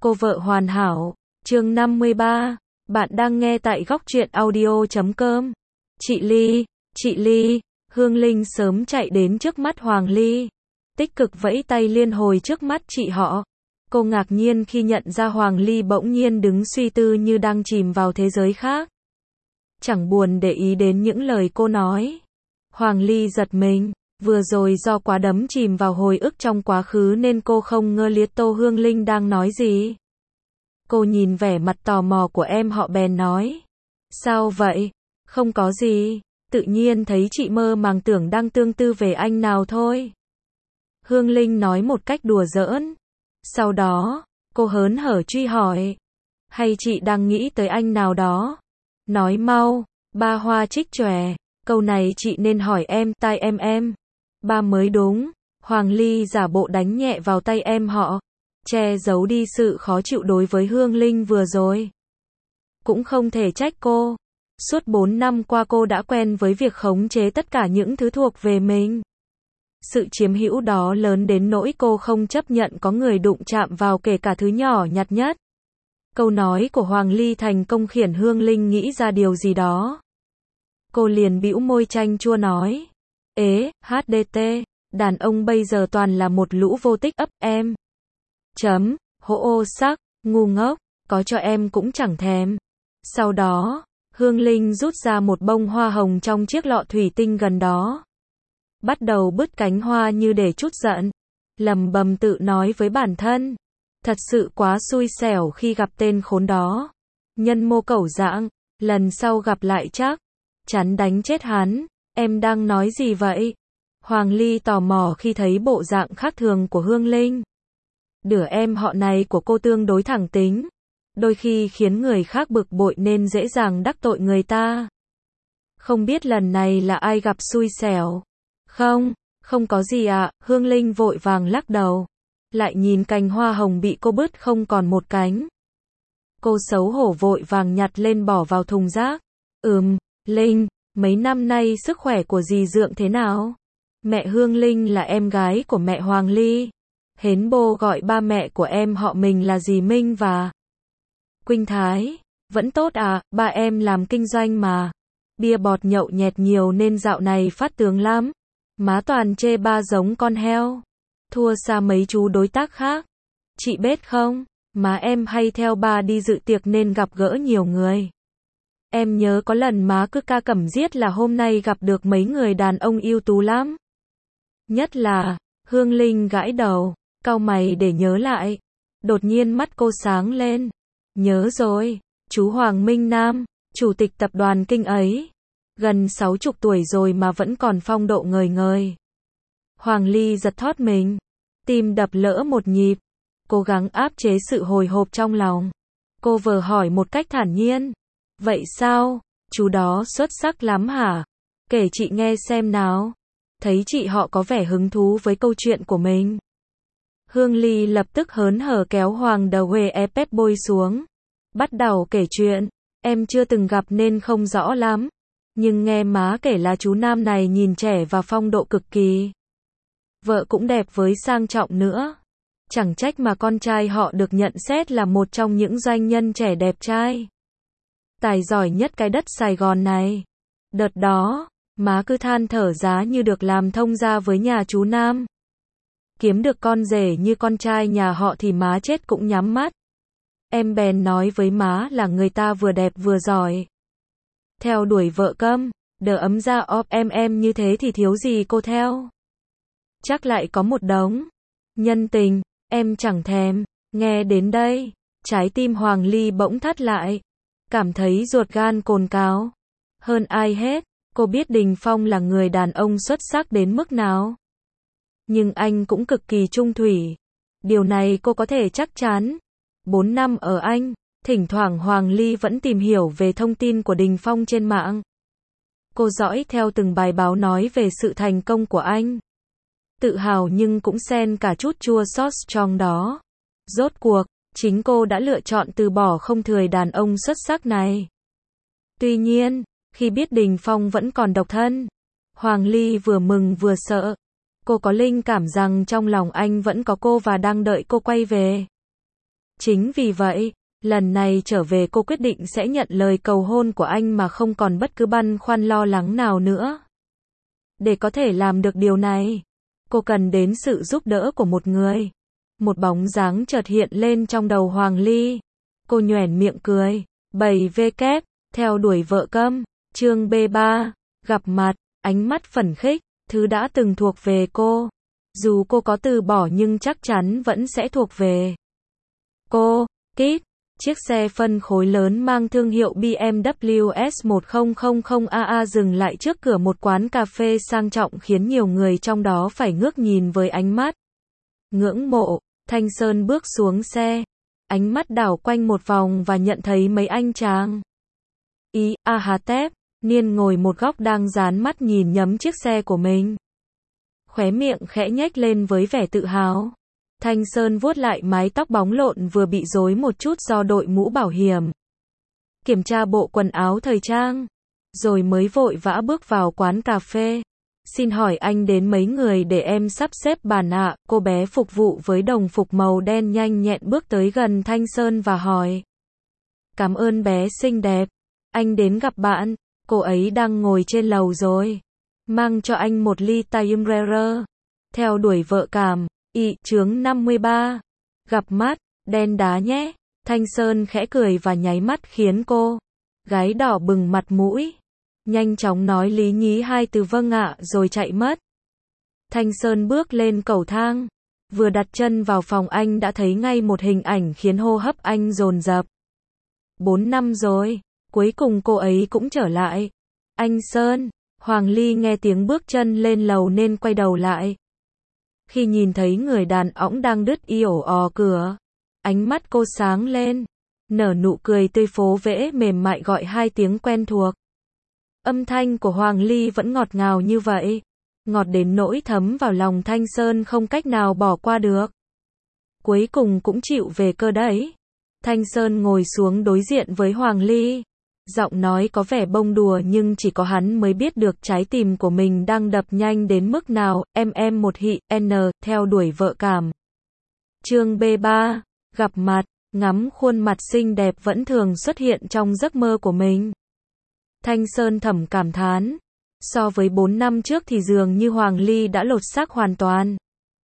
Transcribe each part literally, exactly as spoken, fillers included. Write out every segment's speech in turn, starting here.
Cô vợ hoàn hảo, chương năm mươi ba. Bạn đang nghe tại góc truyện audio chấm com. Chị Ly, chị Ly, Hương Linh sớm chạy đến trước mắt Hoàng Ly, tích cực vẫy tay liên hồi trước mắt chị họ. Cô ngạc nhiên khi nhận ra Hoàng Ly bỗng nhiên đứng suy tư như đang chìm vào thế giới khác. Chẳng buồn để ý đến những lời cô nói. Hoàng Ly giật mình, vừa rồi do quá đắm chìm vào hồi ức trong quá khứ nên cô không ngơ liếc Tô Hương Linh đang nói gì. Cô nhìn vẻ mặt tò mò của em họ bèn nói. Sao vậy? Không có gì, tự nhiên thấy chị mơ màng tưởng đang tương tư về anh nào thôi. Hương Linh nói một cách đùa giỡn. Sau đó, cô hớn hở truy hỏi. Hay chị đang nghĩ tới anh nào đó? Nói mau, ba hoa trích chòe. Câu này chị nên hỏi em, tai em em. Ba mới đúng. Hoàng Ly giả bộ đánh nhẹ vào tay em họ, che giấu đi sự khó chịu đối với Hương Linh vừa rồi. Cũng không thể trách cô. Suốt bốn năm qua cô đã quen với việc khống chế tất cả những thứ thuộc về mình. Sự chiếm hữu đó lớn đến nỗi cô không chấp nhận có người đụng chạm vào kể cả thứ nhỏ nhặt nhất. Câu nói của Hoàng Ly thành công khiến Hương Linh nghĩ ra điều gì đó. Cô liền bĩu môi chanh chua nói. Ế, hát đê tê, đàn ông bây giờ toàn là một lũ vô tích ấp em. Chấm, hỗ ô sắc, ngu ngốc, có cho em cũng chẳng thèm. Sau đó, Hương Linh rút ra một bông hoa hồng trong chiếc lọ thủy tinh gần đó. Bắt đầu bứt cánh hoa như để trút giận. Lầm bầm tự nói với bản thân. Thật sự quá xui xẻo khi gặp tên khốn đó. Nhân mô cẩu dạng, lần sau gặp lại chắc chắn đánh chết hắn. Em đang nói gì vậy? Hoàng Ly tò mò khi thấy bộ dạng khác thường của Hương Linh. Đứa em họ này của cô tương đối thẳng tính, đôi khi khiến người khác bực bội nên dễ dàng đắc tội người ta. Không biết lần này là ai gặp xui xẻo? Không, không có gì ạ, à. Hương Linh vội vàng lắc đầu. Lại nhìn cành hoa hồng bị cô bứt không còn một cánh. Cô xấu hổ vội vàng nhặt lên bỏ vào thùng rác. Ừm, Linh, mấy năm nay sức khỏe của dì Dượng thế nào? Mẹ Hương Linh là em gái của mẹ Hoàng Ly. Hến bô gọi ba mẹ của em họ mình là dì Minh và Quỳnh Thái. Vẫn tốt à, ba em làm kinh doanh mà. Bia bọt nhậu nhẹt nhiều nên dạo này phát tướng lắm. Má toàn chê ba giống con heo. Thua xa mấy chú đối tác khác. Chị biết không, má em hay theo ba đi dự tiệc nên gặp gỡ nhiều người. Em nhớ có lần má cứ ca cẩm giết là hôm nay gặp được mấy người đàn ông ưu tú lắm. Nhất là, Hương Linh gãi đầu, cau mày để nhớ lại. Đột nhiên mắt cô sáng lên. Nhớ rồi, chú Hoàng Minh Nam, chủ tịch tập đoàn Kinh ấy. Gần sáu chục tuổi rồi mà vẫn còn phong độ ngời ngời. Hoàng Ly giật thót mình, tim đập lỡ một nhịp, cố gắng áp chế sự hồi hộp trong lòng. Cô vừa hỏi một cách thản nhiên. Vậy sao, chú đó xuất sắc lắm hả? Kể chị nghe xem nào. Thấy chị họ có vẻ hứng thú với câu chuyện của mình. Hương Ly lập tức hớn hở kéo Hoàng Đờ Huê E Pep Bôi xuống. Bắt đầu kể chuyện. Em chưa từng gặp nên không rõ lắm. Nhưng nghe má kể là chú Nam này nhìn trẻ và phong độ cực kỳ. Vợ cũng đẹp với sang trọng nữa. Chẳng trách mà con trai họ được nhận xét là một trong những doanh nhân trẻ đẹp trai. Tài giỏi nhất cái đất Sài Gòn này. Đợt đó, má cứ than thở giá như được làm thông gia với nhà chú Nam. Kiếm được con rể như con trai nhà họ thì má chết cũng nhắm mắt. Em bèn nói với má là người ta vừa đẹp vừa giỏi. Theo đuổi vợ câm, đờ ấm ra ọp em em như thế thì thiếu gì cô theo. Chắc lại có một đống nhân tình, em chẳng thèm. Nghe đến đây, trái tim Hoàng Ly bỗng thắt lại. Cảm thấy ruột gan cồn cào. Hơn ai hết, cô biết Đình Phong là người đàn ông xuất sắc đến mức nào. Nhưng anh cũng cực kỳ trung thủy. Điều này cô có thể chắc chắn. Bốn năm ở Anh, thỉnh thoảng Hoàng Ly vẫn tìm hiểu về thông tin của Đình Phong trên mạng. Cô dõi theo từng bài báo nói về sự thành công của anh. Tự hào nhưng cũng xen cả chút chua xót trong đó. Rốt cuộc, chính cô đã lựa chọn từ bỏ không thừa đàn ông xuất sắc này. Tuy nhiên, khi biết Đình Phong vẫn còn độc thân, Hoàng Ly vừa mừng vừa sợ. Cô có linh cảm rằng trong lòng anh vẫn có cô và đang đợi cô quay về. Chính vì vậy, lần này trở về cô quyết định sẽ nhận lời cầu hôn của anh mà không còn bất cứ băn khoăn lo lắng nào nữa. Để có thể làm được điều này, cô cần đến sự giúp đỡ của một người. Một bóng dáng chợt hiện lên trong đầu Hoàng Ly. Cô nhoẻn miệng cười. bảy W kép, theo đuổi vợ câm. Chương B ba, gặp mặt, ánh mắt phấn khích, thứ đã từng thuộc về cô. Dù cô có từ bỏ nhưng chắc chắn vẫn sẽ thuộc về cô. Kit, chiếc xe phân khối lớn mang thương hiệu B M W S một không không không A A dừng lại trước cửa một quán cà phê sang trọng khiến nhiều người trong đó phải ngước nhìn với ánh mắt ngưỡng mộ. Thanh Sơn bước xuống xe, ánh mắt đảo quanh một vòng và nhận thấy mấy anh chàng Ý, A Hà Tép, Niên ngồi một góc đang dán mắt nhìn nhấm chiếc xe của mình. Khóe miệng khẽ nhếch lên với vẻ tự hào. Thanh Sơn vuốt lại mái tóc bóng lộn vừa bị rối một chút do đội mũ bảo hiểm. Kiểm tra bộ quần áo thời trang, rồi mới vội vã bước vào quán cà phê. Xin hỏi anh đến mấy người để em sắp xếp bàn ạ? Cô bé phục vụ với đồng phục màu đen nhanh nhẹn bước tới gần Thanh Sơn và hỏi. Cảm ơn bé xinh đẹp. Anh đến gặp bạn, cô ấy đang ngồi trên lầu rồi. Mang cho anh một ly Timbrer. Theo đuổi vợ cảm. Y, chương năm mươi ba. Gặp mắt, đen đá nhé. Thanh Sơn khẽ cười và nháy mắt khiến cô gái đỏ bừng mặt mũi. Nhanh chóng nói lý nhí hai từ vâng ạ rồi chạy mất. Thanh Sơn bước lên cầu thang. Vừa đặt chân vào phòng anh đã thấy ngay một hình ảnh khiến hô hấp anh dồn dập. Bốn năm rồi, cuối cùng cô ấy cũng trở lại. Anh Sơn, Hoàng Ly nghe tiếng bước chân lên lầu nên quay đầu lại. Khi nhìn thấy người đàn ông đang đứt y ổ ò cửa, ánh mắt cô sáng lên, nở nụ cười tươi phố vẽ mềm mại gọi hai tiếng quen thuộc. Âm thanh của Hoàng Ly vẫn ngọt ngào như vậy, ngọt đến nỗi thấm vào lòng Thanh Sơn không cách nào bỏ qua được. Cuối cùng cũng chịu về cơ đấy. Thanh Sơn ngồi xuống đối diện với Hoàng Ly. Giọng nói có vẻ bông đùa nhưng chỉ có hắn mới biết được trái tim của mình đang đập nhanh đến mức nào. Em em một hị, N, theo đuổi vợ cảm. Chương B ba, gặp mặt, ngắm khuôn mặt xinh đẹp vẫn thường xuất hiện trong giấc mơ của mình. Thanh Sơn thầm cảm thán. So với bốn năm trước thì dường như Hoàng Ly đã lột xác hoàn toàn.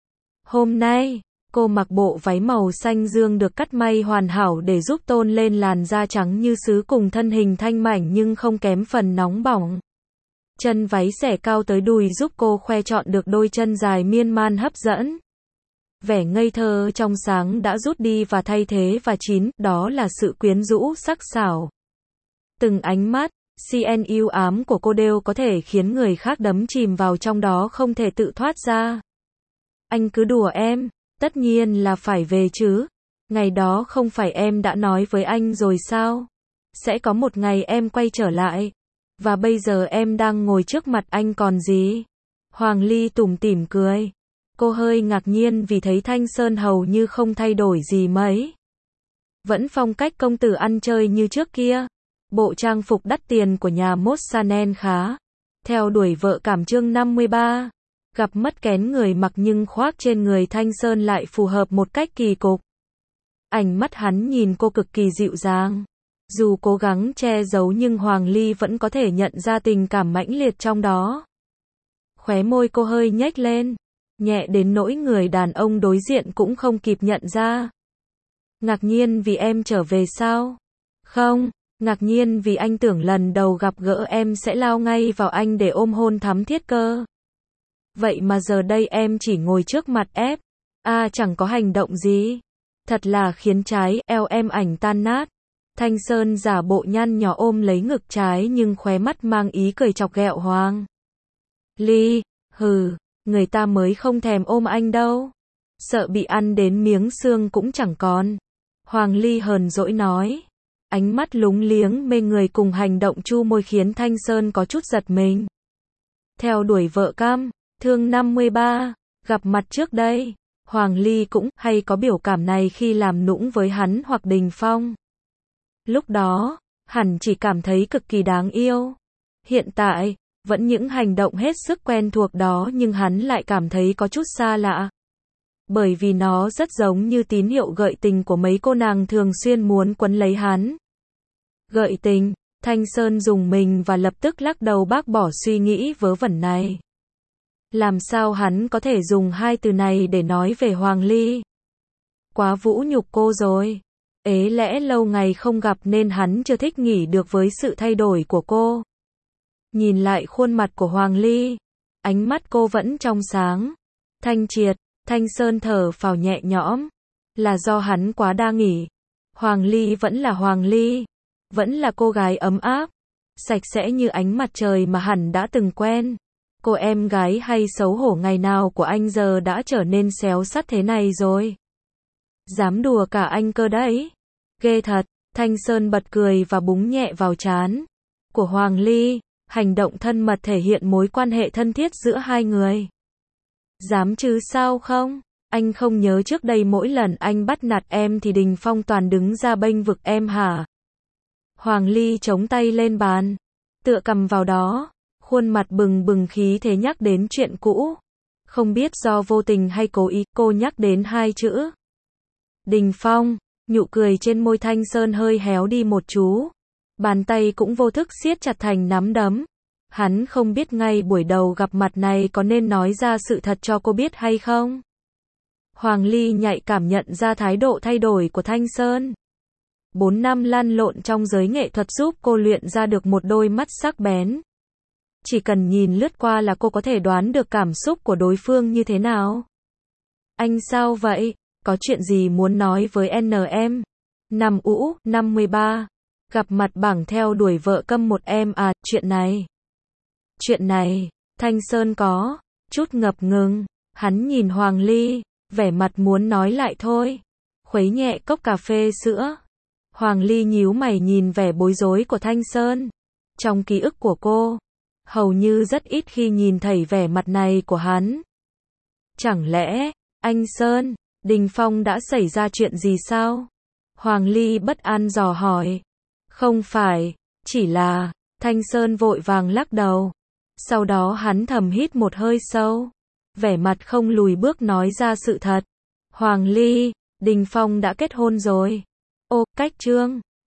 Hôm nay, cô mặc bộ váy màu xanh dương được cắt may hoàn hảo để giúp tôn lên làn da trắng như sứ cùng thân hình thanh mảnh nhưng không kém phần nóng bỏng. Chân váy xẻ cao tới đùi giúp cô khoe trọn được đôi chân dài miên man hấp dẫn. Vẻ ngây thơ trong sáng đã rút đi và thay thế và chín, đó là sự quyến rũ sắc sảo. Từng ánh mắt, xê en u ám của cô đều có thể khiến người khác đắm chìm vào trong đó không thể tự thoát ra. Anh cứ đùa em. Tất nhiên là phải về chứ. Ngày đó không phải em đã nói với anh rồi sao? Sẽ có một ngày em quay trở lại. Và bây giờ em đang ngồi trước mặt anh còn gì? Hoàng Ly tủm tỉm cười. Cô hơi ngạc nhiên vì thấy Thanh Sơn hầu như không thay đổi gì mấy. Vẫn phong cách công tử ăn chơi như trước kia. Bộ trang phục đắt tiền của nhà mốt Chanel khá. Theo đuổi vợ cảm chương năm mươi ba. Gặp mất kén người mặc nhưng khoác trên người Thanh Sơn lại phù hợp một cách kỳ cục. Ánh mắt hắn nhìn cô cực kỳ dịu dàng. Dù cố gắng che giấu nhưng Hoàng Ly vẫn có thể nhận ra tình cảm mãnh liệt trong đó. Khóe môi cô hơi nhếch lên, nhẹ đến nỗi người đàn ông đối diện cũng không kịp nhận ra. Ngạc nhiên vì em trở về sao? Không, ngạc nhiên vì anh tưởng lần đầu gặp gỡ em sẽ lao ngay vào anh để ôm hôn thắm thiết cơ. Vậy mà giờ đây em chỉ ngồi trước mặt ép. À chẳng có hành động gì. Thật là khiến trái eo em ảnh tan nát. Thanh Sơn giả bộ nhăn nhó ôm lấy ngực trái nhưng khóe mắt mang ý cười chọc ghẹo Hoàng Ly. Hừ, người ta mới không thèm ôm anh đâu. Sợ bị ăn đến miếng xương cũng chẳng còn. Hoàng Ly hờn dỗi nói. Ánh mắt lúng liếng mê người cùng hành động chu môi khiến Thanh Sơn có chút giật mình. Theo đuổi vợ cam. Chương năm mươi ba, gặp mặt trước đây, Hoàng Ly cũng hay có biểu cảm này khi làm nũng với hắn hoặc Đình Phong. Lúc đó, hẳn chỉ cảm thấy cực kỳ đáng yêu. Hiện tại, vẫn những hành động hết sức quen thuộc đó nhưng hắn lại cảm thấy có chút xa lạ. bởi vì nó rất giống như tín hiệu gợi tình của mấy cô nàng thường xuyên muốn quấn lấy hắn. Gợi tình, Thanh Sơn dùng mình và lập tức lắc đầu bác bỏ suy nghĩ vớ vẩn này. Làm sao hắn có thể dùng hai từ này để nói về Hoàng Ly? Quá vũ nhục cô rồi. Ế lẽ lâu ngày không gặp nên hắn chưa thích nghỉ được với sự thay đổi của cô. Nhìn lại khuôn mặt của Hoàng Ly, ánh mắt cô vẫn trong sáng, thanh triệt. Thanh Sơn thở phào nhẹ nhõm, là do hắn quá đa nghi. Hoàng Ly vẫn là Hoàng Ly, vẫn là cô gái ấm áp, sạch sẽ như ánh mặt trời mà hẳn đã từng quen. Cô em gái hay xấu hổ ngày nào của anh giờ đã trở nên xéo sắt thế này rồi. Dám đùa cả anh cơ đấy. Ghê thật. Thanh Sơn bật cười và búng nhẹ vào trán của Hoàng Ly, hành động thân mật thể hiện mối quan hệ thân thiết giữa hai người. Dám chứ sao không? Anh không nhớ trước đây mỗi lần anh bắt nạt em thì Đình Phong toàn đứng ra bênh vực em hả? Hoàng Ly chống tay lên bàn, tựa cầm vào đó, khuôn mặt bừng bừng khí thế nhắc đến chuyện cũ. Không biết do vô tình hay cố ý, cô nhắc đến hai chữ Đình Phong, nụ cười trên môi Thanh Sơn hơi héo đi một chú. Bàn tay cũng vô thức siết chặt thành nắm đấm. Hắn không biết ngay buổi đầu gặp mặt này có nên nói ra sự thật cho cô biết hay không. Hoàng Ly nhạy cảm nhận ra thái độ thay đổi của Thanh Sơn. Bốn năm lăn lộn trong giới nghệ thuật giúp cô luyện ra được một đôi mắt sắc bén. Chỉ cần nhìn lướt qua là cô có thể đoán được cảm xúc của đối phương như thế nào. Anh sao vậy? Có chuyện gì muốn nói với en em? Năm ũ, năm mươi ba. Gặp mặt bảng theo đuổi vợ câm một em à, chuyện này. Chuyện này, Thanh Sơn có chút ngập ngừng, hắn nhìn Hoàng Ly, vẻ mặt muốn nói lại thôi. Khuấy nhẹ cốc cà phê sữa. Hoàng Ly nhíu mày nhìn vẻ bối rối của Thanh Sơn. Trong ký ức của cô, hầu như rất ít khi nhìn thấy vẻ mặt này của hắn. Chẳng lẽ, anh Sơn, Đình Phong đã xảy ra chuyện gì sao? Hoàng Ly bất an dò hỏi. Không phải, chỉ là, Thanh Sơn vội vàng lắc đầu. Sau đó hắn thầm hít một hơi sâu, vẻ mặt không lùi bước nói ra sự thật. Hoàng Ly, Đình Phong đã kết hôn rồi. Ô, cách trương.